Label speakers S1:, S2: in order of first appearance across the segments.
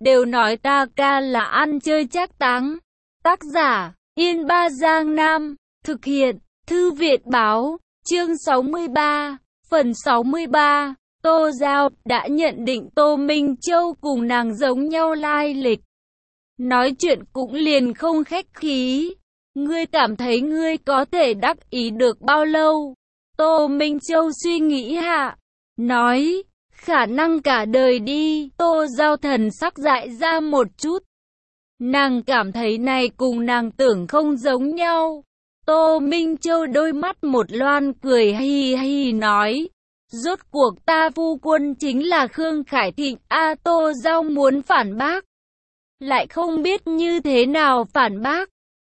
S1: đều nói ta ca là ăn chơi trác táng. Tác giả, Yên Ba Giang Nam, thực hiện, Thư viện Báo, chương 63, phần 63. Tô Giao đã nhận định Tô Minh Châu cùng nàng giống nhau lai lịch. Nói chuyện cũng liền không khách khí. Ngươi cảm thấy ngươi có thể đắc ý được bao lâu? Tô Minh Châu suy nghĩ hạ, nói, khả năng cả đời đi. Tô Giao thần sắc dại ra một chút. Nàng cảm thấy này cùng nàng tưởng không giống nhau. Tô Minh Châu đôi mắt một loan cười hi hi nói, rốt cuộc ta phu quân chính là Khương Khải Thịnh. Tô Giao muốn phản bác, lại không biết như thế nào phản bác.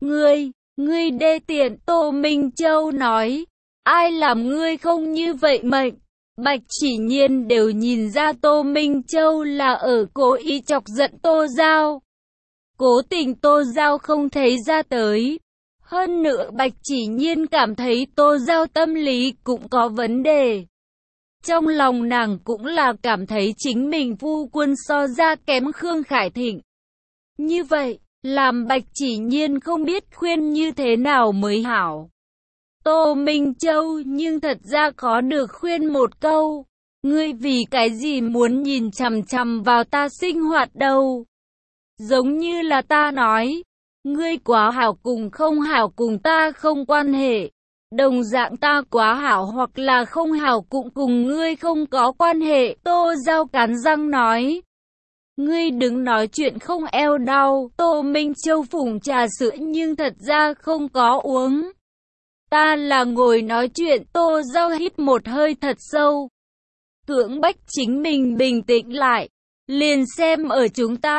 S1: Ngươi đê tiện. Tô Minh Châu nói, ai làm ngươi không như vậy mệnh? Bạch Chỉ Nhiên đều nhìn ra Tô Minh Châu là ở cố ý chọc giận Tô Giao. Cố tình Tô Giao không thấy ra tới. Hơn nữa Bạch Chỉ Nhiên cảm thấy Tô Giao tâm lý cũng có vấn đề. Trong lòng nàng cũng là cảm thấy chính mình phu quân so ra kém Khương Khải Thịnh. Như vậy, làm Bạch Chỉ Nhiên không biết khuyên như thế nào mới hảo. Tô Minh Châu nhưng thật ra khó được khuyên một câu. Ngươi vì cái gì muốn nhìn chằm chằm vào ta sinh hoạt đâu? Giống như là ta nói, ngươi quá hảo cùng không hảo cùng ta không quan hệ. Đồng dạng ta quá hảo hoặc là không hảo cũng cùng ngươi không có quan hệ. Tô Giao cắn răng nói. Ngươi đừng nói chuyện không eo đau. Tô Minh Châu phủng trà sữa nhưng thật ra không có uống. Ta là ngồi nói chuyện. Tô Giao hít một hơi thật sâu, cưỡng bách chính mình bình tĩnh lại. Liền xem ở chúng ta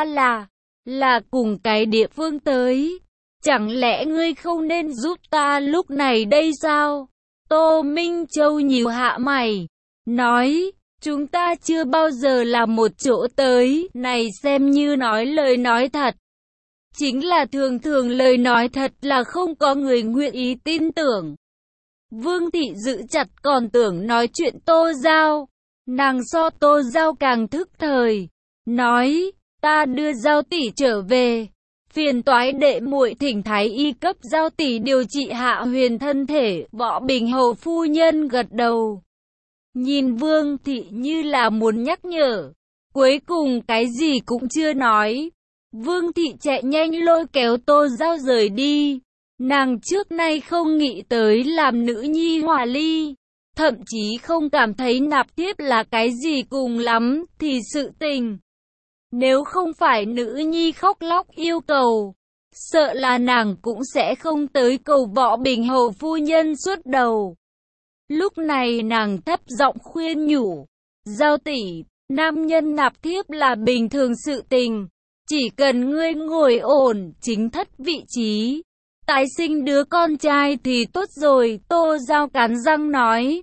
S1: là cùng cái địa phương tới. Chẳng lẽ ngươi không nên giúp ta lúc này đây sao? Tô Minh Châu nhíu hạ mày, nói, chúng ta chưa bao giờ là một chỗ tới. Này xem như nói lời nói thật. Chính là thường thường lời nói thật là không có người nguyện ý tin tưởng. Vương Thị giữ chặt còn tưởng nói chuyện Tô Giao. Nàng so Tô Giao càng thức thời, nói, ta đưa Giao tỷ trở về. Phiền toái đệ muội thỉnh thái y cấp Giao tỷ điều trị hạ huyền thân thể. Võ Bình Hầu phu nhân gật đầu, nhìn Vương Thị như là muốn nhắc nhở. Cuối cùng cái gì cũng chưa nói. Vương Thị chạy nhanh lôi kéo Tô Giao rời đi. Nàng trước nay không nghĩ tới làm nữ nhi hòa ly, thậm chí không cảm thấy nạp thiếp là cái gì cùng lắm thì sự tình. Nếu không phải nữ nhi khóc lóc yêu cầu, sợ là nàng cũng sẽ không tới cầu Võ Bình Hầu phu nhân suốt đầu. Lúc này nàng thấp giọng khuyên nhủ, Giao tỷ, nam nhân nạp thiếp là bình thường sự tình. Chỉ cần ngươi ngồi ổn chính thất vị trí, tái sinh đứa con trai thì tốt rồi. Tô Giao cắn răng nói,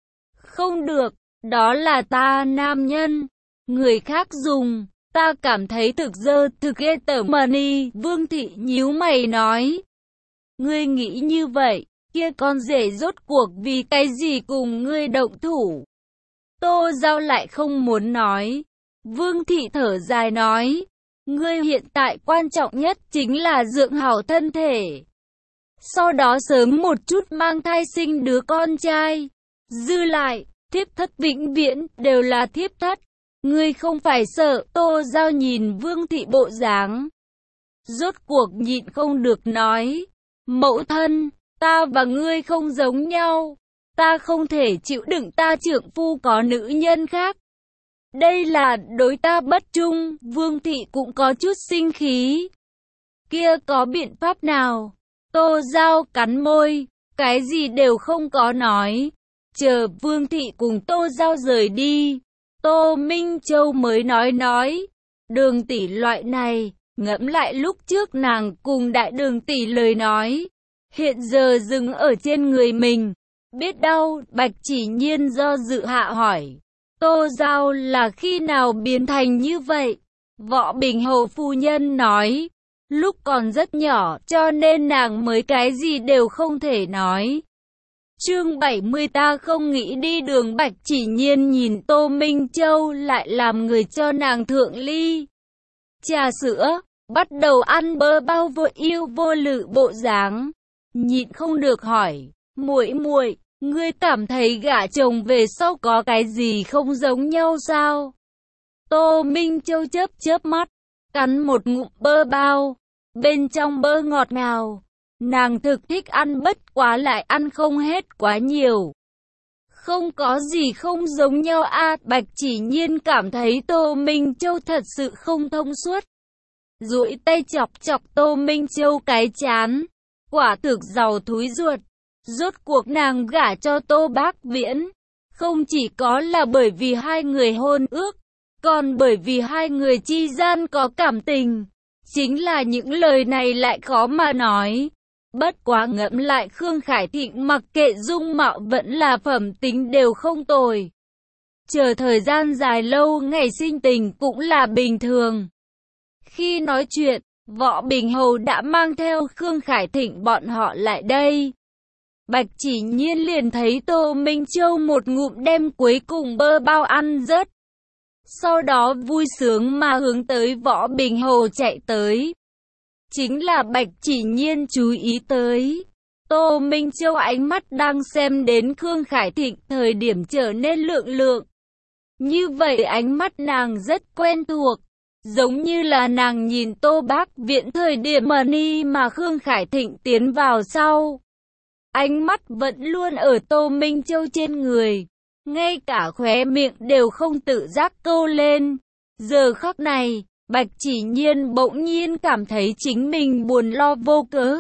S1: không được, đó là ta nam nhân, người khác dùng. Ta cảm thấy thực dơ thực ghê tởm mà ni. Vương Thị nhíu mày nói, ngươi nghĩ như vậy, kia con rể rốt cuộc vì cái gì cùng ngươi động thủ? Tô Giao lại không muốn nói. Vương Thị thở dài nói, ngươi hiện tại quan trọng nhất chính là dưỡng hảo thân thể, sau đó sớm một chút mang thai sinh đứa con trai. Dư lại, thiếp thất vĩnh viễn đều là thiếp thất. Ngươi không phải sợ? Tô Giao nhìn Vương Thị bộ dáng, rốt cuộc nhịn không được nói, mẫu thân, ta và ngươi không giống nhau. Ta không thể chịu đựng ta trượng phu có nữ nhân khác. Đây là đối ta bất trung. Vương Thị cũng có chút sinh khí. Kia có biện pháp nào? Tô Giao cắn môi, cái gì đều không có nói. Chờ Vương Thị cùng Tô Giao rời đi, Tô Minh Châu mới nói, Đường tỷ loại này, ngẫm lại lúc trước nàng cùng đại đường tỷ lời nói, hiện giờ dừng ở trên người mình, biết đâu. Bạch Chỉ Nhiên do dự hạ hỏi, Tô Giao là khi nào biến thành như vậy? Võ Bình Hầu phu nhân nói, lúc còn rất nhỏ cho nên nàng mới cái gì đều không thể nói. Chương 70 ta không nghĩ đi đường. Bạch Chỉ Nhiên nhìn Tô Minh Châu lại làm người cho nàng thượng ly. trà sữa, bắt đầu ăn bơ bao vô ưu vô lự bộ dáng. Nhịn không được hỏi, muội muội, ngươi cảm thấy gả chồng về sau có cái gì không giống nhau sao? Tô Minh Châu chớp chớp mắt, cắn một ngụm bơ bao, bên trong bơ ngọt ngào. Nàng thực thích ăn bất quá lại ăn không hết quá nhiều. Không có gì không giống nhau a. Bạch Chỉ Nhiên cảm thấy Tô Minh Châu thật sự không thông suốt. Duỗi tay chọc chọc Tô Minh Châu cái trán. Quả thực giàu thúi ruột. Rốt cuộc nàng gả cho Tô Bác Viễn. Không chỉ có là bởi vì hai người hôn ước, còn bởi vì hai người chi gian có cảm tình. Chính là những lời này lại khó mà nói. Bất quá ngẫm lại Khương Khải Thịnh mặc kệ dung mạo vẫn là phẩm tính đều không tồi. Chờ thời gian dài lâu ngày sinh tình cũng là bình thường. Khi nói chuyện, Võ Bình Hầu đã mang theo Khương Khải Thịnh bọn họ lại đây. Bạch Chỉ Nhiên liền thấy Tô Minh Châu một ngụm đem cuối cùng bơ bao ăn rớt. Sau đó vui sướng mà hướng tới Võ Bình Hầu chạy tới. Chính là Bạch Chỉ Nhiên chú ý tới. Tô Minh Châu ánh mắt đang xem đến Khương Khải Thịnh thời điểm trở nên lượng lượng. Như vậy ánh mắt nàng rất quen thuộc. Giống như là nàng nhìn Tô Bác Viễn thời điểm mà Khương Khải Thịnh tiến vào sau. Ánh mắt vẫn luôn ở Tô Minh Châu trên người. Ngay cả khóe miệng đều không tự giác câu lên. Giờ khắc này, Bạch Chỉ Nhiên bỗng nhiên cảm thấy chính mình buồn lo vô cớ.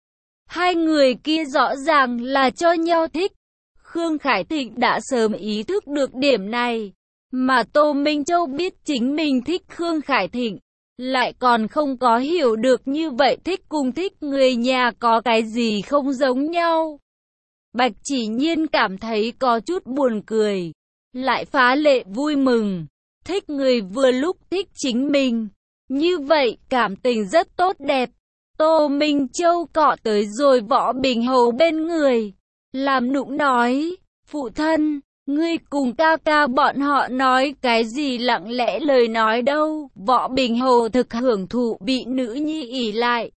S1: Hai người kia rõ ràng là cho nhau thích. Khương Khải Thịnh đã sớm ý thức được điểm này. Mà Tô Minh Châu biết chính mình thích Khương Khải Thịnh. Lại còn không có hiểu được như vậy thích cùng thích người nhà có cái gì không giống nhau. Bạch Chỉ Nhiên cảm thấy có chút buồn cười. Lại phá lệ vui mừng. Thích người vừa lúc thích chính mình. Như vậy cảm tình rất tốt đẹp. Tô Minh Châu cọ tới rồi Võ Bình Hầu bên người. Làm nũng nói, phụ thân, ngươi cùng ca ca bọn họ nói cái gì lặng lẽ lời nói đâu. Võ Bình Hầu thực hưởng thụ bị nữ nhi ỷ lại.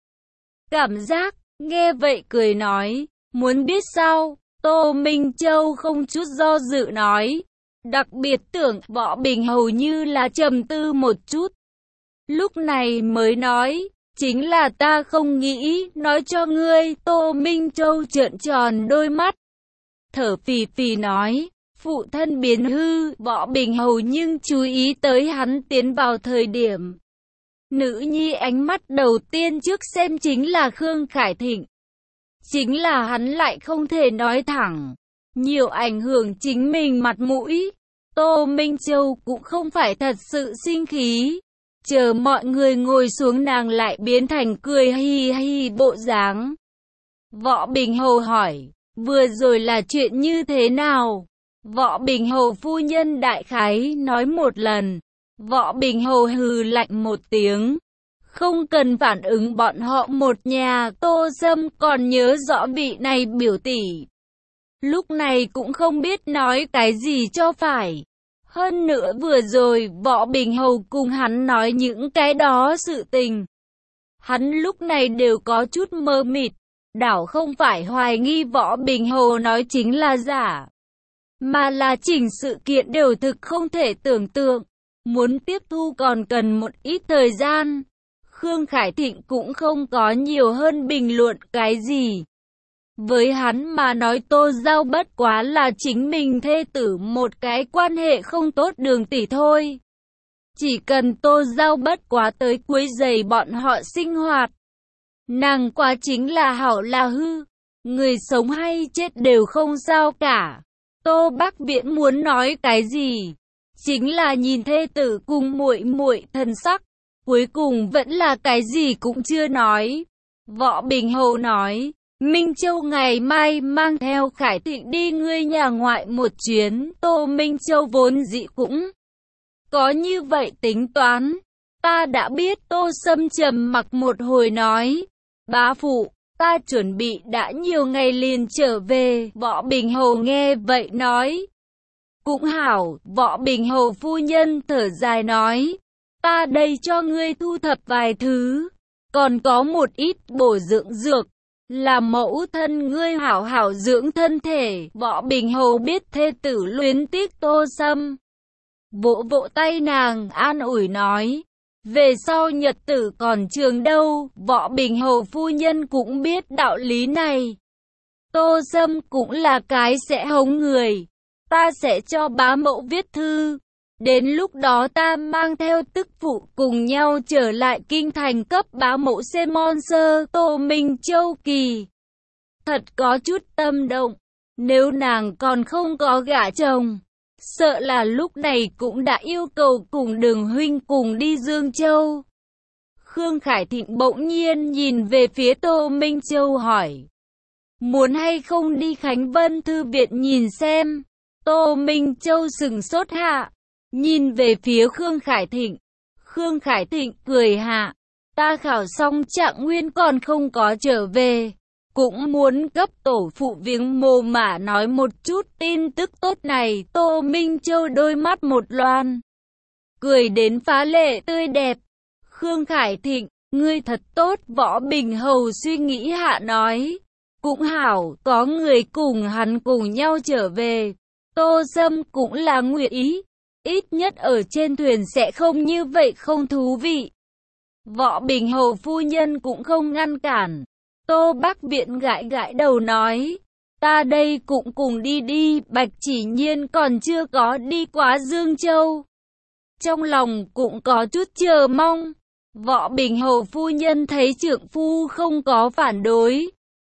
S1: Cảm giác, nghe vậy cười nói, muốn biết sao? Tô Minh Châu không chút do dự nói. Đặc biệt tưởng Võ Bình Hầu như là trầm tư một chút. Lúc này mới nói, chính là ta không nghĩ nói cho ngươi. Tô Minh Châu trợn tròn đôi mắt. Thở phì phì nói, phụ thân biến hư. Võ Bình Hầu nhưng chú ý tới hắn tiến vào thời điểm. Nữ nhi ánh mắt đầu tiên trước xem chính là Khương Khải Thịnh. Chính là hắn lại không thể nói thẳng. Nhiều ảnh hưởng chính mình mặt mũi. Tô Minh Châu cũng không phải thật sự sinh khí. Chờ mọi người ngồi xuống nàng lại biến thành cười hi hi bộ dáng. Võ Bình Hầu hỏi, vừa rồi là chuyện như thế nào? Võ Bình Hầu phu nhân đại khái nói một lần. Võ Bình Hầu hừ lạnh một tiếng. Không cần phản ứng bọn họ một nhà. Tô Sâm còn nhớ rõ vị này biểu tỷ. Lúc này cũng không biết nói cái gì cho phải. Hơn nữa vừa rồi Võ Bình Hầu cùng hắn nói những cái đó sự tình. Hắn lúc này đều có chút mơ mịt. Đảo không phải hoài nghi Võ Bình Hầu nói chính là giả. Mà là chỉnh sự kiện đều thực không thể tưởng tượng. Muốn tiếp thu còn cần một ít thời gian. Khương Khải Thịnh cũng không có nhiều hơn bình luận cái gì. Với hắn mà nói Tô Giao bất quá là chính mình thê tử một cái quan hệ không tốt đường tỷ thôi. Chỉ cần Tô Giao bất quá tới quấy rầy bọn họ sinh hoạt. Nàng quá chính là hảo là hư. Người sống hay chết đều không sao cả. Tô Bác Viễn muốn nói cái gì? Chính là nhìn thê tử cùng muội muội thân sắc. Cuối cùng vẫn là cái gì cũng chưa nói. Võ Bình Hầu nói, Minh Châu ngày mai mang theo Khải Thịnh đi ngươi nhà ngoại một chuyến. Tô Minh Châu vốn dĩ cũng có như vậy tính toán. Ta đã biết. Tô Sâm trầm mặc một hồi nói, bá phụ, ta chuẩn bị đã nhiều ngày liền trở về. Võ Bình Hầu nghe vậy nói, cũng hảo. Võ Bình Hầu phu nhân thở dài nói, Ta đây cho ngươi thu thập vài thứ, còn có một ít bổ dưỡng dược, là mẫu thân ngươi hảo hảo dưỡng thân thể. Võ Bình Hầu biết thê tử luyến tiếc Tô Sâm, vỗ vỗ tay nàng an ủi nói, về sau nhật tử còn trường đâu. Võ Bình Hầu phu nhân cũng biết đạo lý này. Tô Sâm cũng là cái sẽ hống người, ta sẽ cho bá mẫu viết thư. Đến lúc đó ta mang theo tức phụ cùng nhau trở lại kinh thành cấp bá mẫu xem sponsor. Tô Minh Châu kỳ thật có chút tâm động, nếu nàng còn không có gả chồng, sợ là lúc này cũng đã yêu cầu cùng Đường huynh cùng đi Dương Châu. Khương Khải Thịnh bỗng nhiên nhìn về phía Tô Minh Châu hỏi, muốn hay không đi Khánh Vân Thư viện nhìn xem? Tô Minh Châu sừng sốt hạ, nhìn về phía Khương Khải Thịnh. Khương Khải Thịnh cười hạ, ta khảo xong Trạng Nguyên còn không có trở về, cũng muốn cấp tổ phụ viếng mồ mà nói một chút tin tức tốt này. Tô Minh Châu đôi mắt một loan, cười đến phá lệ tươi đẹp. Khương Khải Thịnh, ngươi thật tốt. Võ Bình Hầu suy nghĩ hạ nói, cũng hảo, có người cùng hắn cùng nhau trở về. Tô Sâm cũng là nguyện ý, ít nhất ở trên thuyền sẽ không như vậy không thú vị. Võ Bình Hầu phu nhân cũng không ngăn cản. Tô Bắc Viện gãi gãi đầu nói, ta đây cũng cùng đi đi. Bạch Chỉ Nhiên còn chưa có đi qua Dương Châu, trong lòng cũng có chút chờ mong. Võ Bình Hầu phu nhân thấy trượng phu không có phản đối,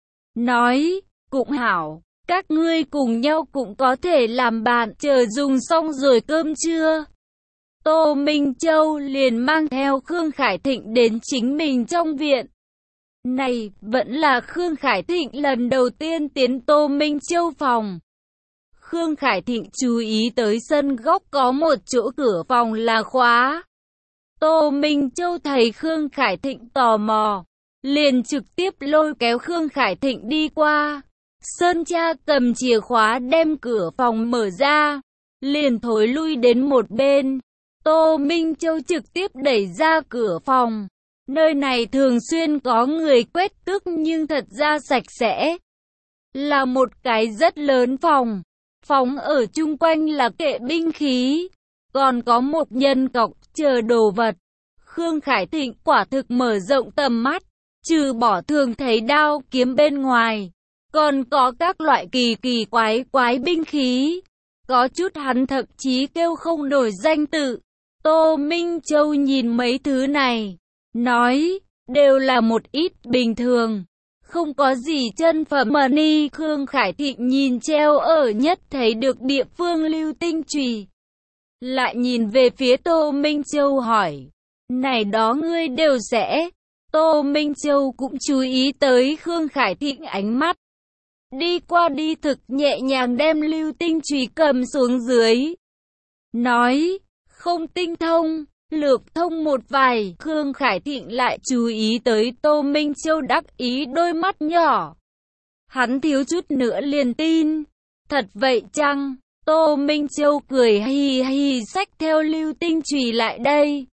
S1: nói, cũng hảo, các ngươi cùng nhau cũng có thể làm bạn. Chờ dùng xong rồi cơm trưa, Tô Minh Châu liền mang theo Khương Khải Thịnh đến chính mình trong viện. Này, vẫn là Khương Khải Thịnh lần đầu tiên tiến Tô Minh Châu phòng. Khương Khải Thịnh chú ý tới sân góc có một chỗ cửa phòng là khóa. Tô Minh Châu thấy Khương Khải Thịnh tò mò, liền trực tiếp lôi kéo Khương Khải Thịnh đi qua. Sơn cha cầm chìa khóa đem cửa phòng mở ra, liền thối lui đến một bên. Tô Minh Châu trực tiếp đẩy ra cửa phòng. Nơi này thường xuyên có người quét tước nhưng thật ra sạch sẽ. Là một cái rất lớn phòng. Phòng ở chung quanh là kệ binh khí, còn có một nhân cọc chờ đồ vật. Khương Khải Thịnh quả thực mở rộng tầm mắt, trừ bỏ thường thấy đao kiếm bên ngoài, còn có các loại kỳ kỳ quái quái binh khí. Có chút hắn thậm chí kêu không nổi danh tự. Tô Minh Châu nhìn mấy thứ này, nói, đều là một ít bình thường, không có gì chân phẩm mà ni. Khương Khải Thịnh nhìn treo ở nhất thấy được địa phương lưu tinh chùy, lại nhìn về phía Tô Minh Châu hỏi, này đó ngươi đều sẽ? Tô Minh Châu cũng chú ý tới Khương Khải Thịnh ánh mắt, đi qua đi thực nhẹ nhàng đem lưu tinh chùy cầm xuống dưới, nói, không tinh thông, lược thông một vài. Khương Khải Thịnh lại chú ý tới Tô Minh Châu đắc ý đôi mắt nhỏ, hắn thiếu chút nữa liền tin, thật vậy chăng? Tô Minh Châu cười hì hì xách theo lưu tinh chùy lại đây,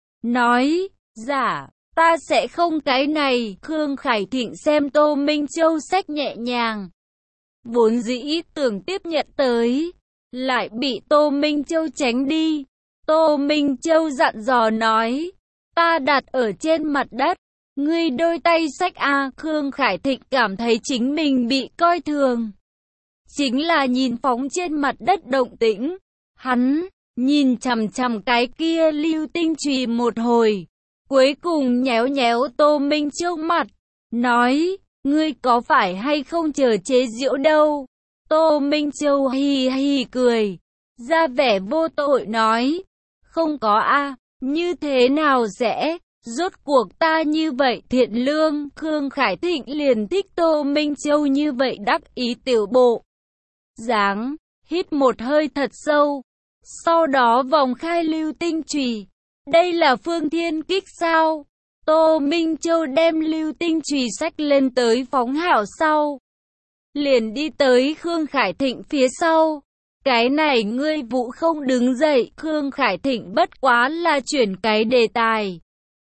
S1: nói, dạ, ta sẽ không cái này. Khương Khải Thịnh xem Tô Minh Châu xách nhẹ nhàng, vốn dĩ tưởng tiếp nhận tới, lại bị Tô Minh Châu tránh đi. Tô Minh Châu dặn dò nói, ta đặt ở trên mặt đất, ngươi đôi tay xách a. Khương Khải Thịnh cảm thấy chính mình bị coi thường, chính là nhìn phóng trên mặt đất động tĩnh, hắn nhìn chằm chằm cái kia lưu tinh chùy một hồi, cuối cùng nhéo nhéo Tô Minh Châu mặt, nói, ngươi có phải hay không chờ chế giễu đâu? Tô Minh Châu hì hì cười, ra vẻ vô tội nói, không có a, như thế nào sẽ, rốt cuộc ta như vậy thiện lương. Khương Khải Thịnh liền thích Tô Minh Châu như vậy đắc ý tiểu bộ dáng, hít một hơi thật sâu, sau đó vòng khai lưu tinh chùy. Đây là Phương Thiên Kích sao? Tô Minh Châu đem lưu tinh chùy xách lên tới phóng hảo sau, liền đi tới Khương Khải Thịnh phía sau, cái này ngươi Vũ không đứng dậy, Khương Khải Thịnh bất quá là chuyển cái đề tài.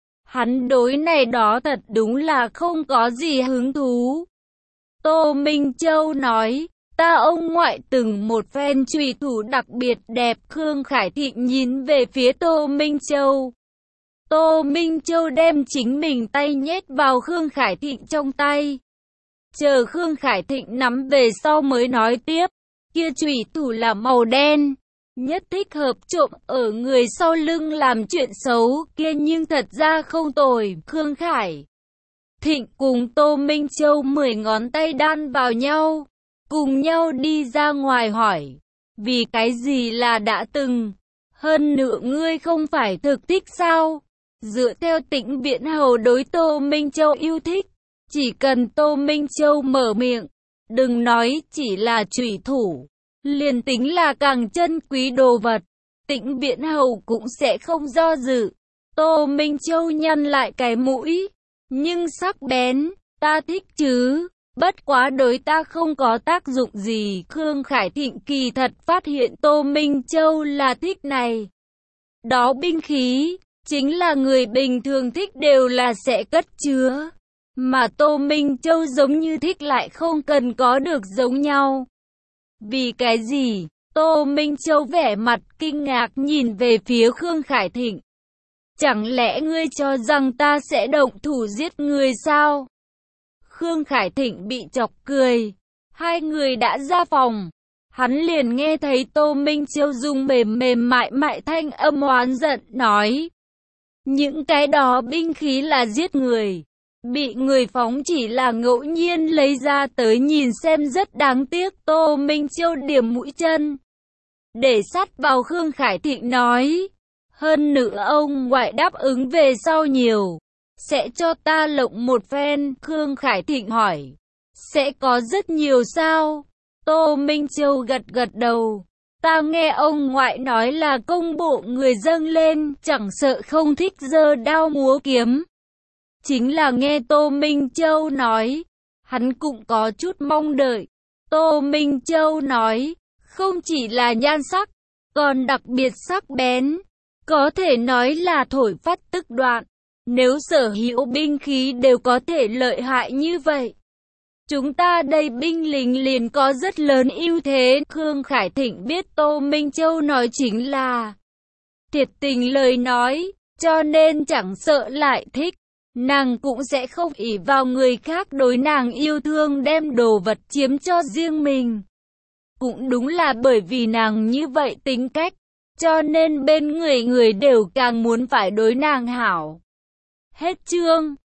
S1: Hắn đối này đó thật đúng là không có gì hứng thú. Tô Minh Châu nói, ta ông ngoại từng một phen trùy thủ đặc biệt đẹp. Khương Khải Thịnh nhìn về phía Tô Minh Châu. Tô Minh Châu đem chính mình tay nhét vào Khương Khải Thịnh trong tay. Chờ Khương Khải Thịnh nắm về sau mới nói tiếp, kia trùy thủ là màu đen, nhất thích hợp trộm ở người sau lưng làm chuyện xấu kia, nhưng thật ra không tồi. Khương Khải Thịnh cùng Tô Minh Châu 10 ngón tay đan vào nhau, cùng nhau đi ra ngoài hỏi, vì cái gì là đã từng, hơn nữa ngươi không phải thực thích sao? Dựa theo Tĩnh Viễn Hầu đối Tô Minh Châu yêu thích, chỉ cần Tô Minh Châu mở miệng, đừng nói chỉ là chủy thủ, liền tính là càng chân quý đồ vật, Tĩnh Viễn Hầu cũng sẽ không do dự. Tô Minh Châu nhăn lại cái mũi, nhưng sắc bén, ta thích chứ, bất quá đối ta không có tác dụng gì. Khương Khải Thịnh kỳ thật phát hiện Tô Minh Châu là thích này đó binh khí, chính là người bình thường thích đều là sẽ cất chứa, mà Tô Minh Châu giống như thích lại không cần có được giống nhau. Vì cái gì? Tô Minh Châu vẻ mặt kinh ngạc nhìn về phía Khương Khải Thịnh. Chẳng lẽ ngươi cho rằng ta sẽ động thủ giết người sao? Khương Khải Thịnh bị chọc cười. Hai người đã ra phòng. Hắn liền nghe thấy Tô Minh Châu dùng mềm mềm mại mại thanh âm oán giận nói. Những cái đó binh khí là giết người. Bị người phóng chỉ là ngẫu nhiên lấy ra tới nhìn xem rất đáng tiếc. Tô Minh Châu điểm mũi chân để sát vào Khương Khải Thịnh nói. Hơn nữa ông ngoại đáp ứng về sau nhiều, sẽ cho ta lộng một phen. Khương Khải Thịnh hỏi, sẽ có rất nhiều sao? Tô Minh Châu gật gật đầu. Ta nghe ông ngoại nói là công bộ người dâng lên, chẳng sợ không thích giơ đao múa kiếm. Chính là nghe Tô Minh Châu nói, hắn cũng có chút mong đợi. Tô Minh Châu nói, không chỉ là nhan sắc, còn đặc biệt sắc bén. Có thể nói là thổi phát tức đoạn. Nếu sở hữu binh khí đều có thể lợi hại như vậy, chúng ta đây binh lính liền có rất lớn ưu thế. Khương Khải Thịnh biết Tô Minh Châu nói chính là thiệt tình lời nói, cho nên chẳng sợ lại thích, nàng cũng sẽ không ỷ vào người khác đối nàng yêu thương đem đồ vật chiếm cho riêng mình. Cũng đúng là bởi vì nàng như vậy tính cách, cho nên bên người người đều càng muốn phải đối nàng hảo. Hết chương.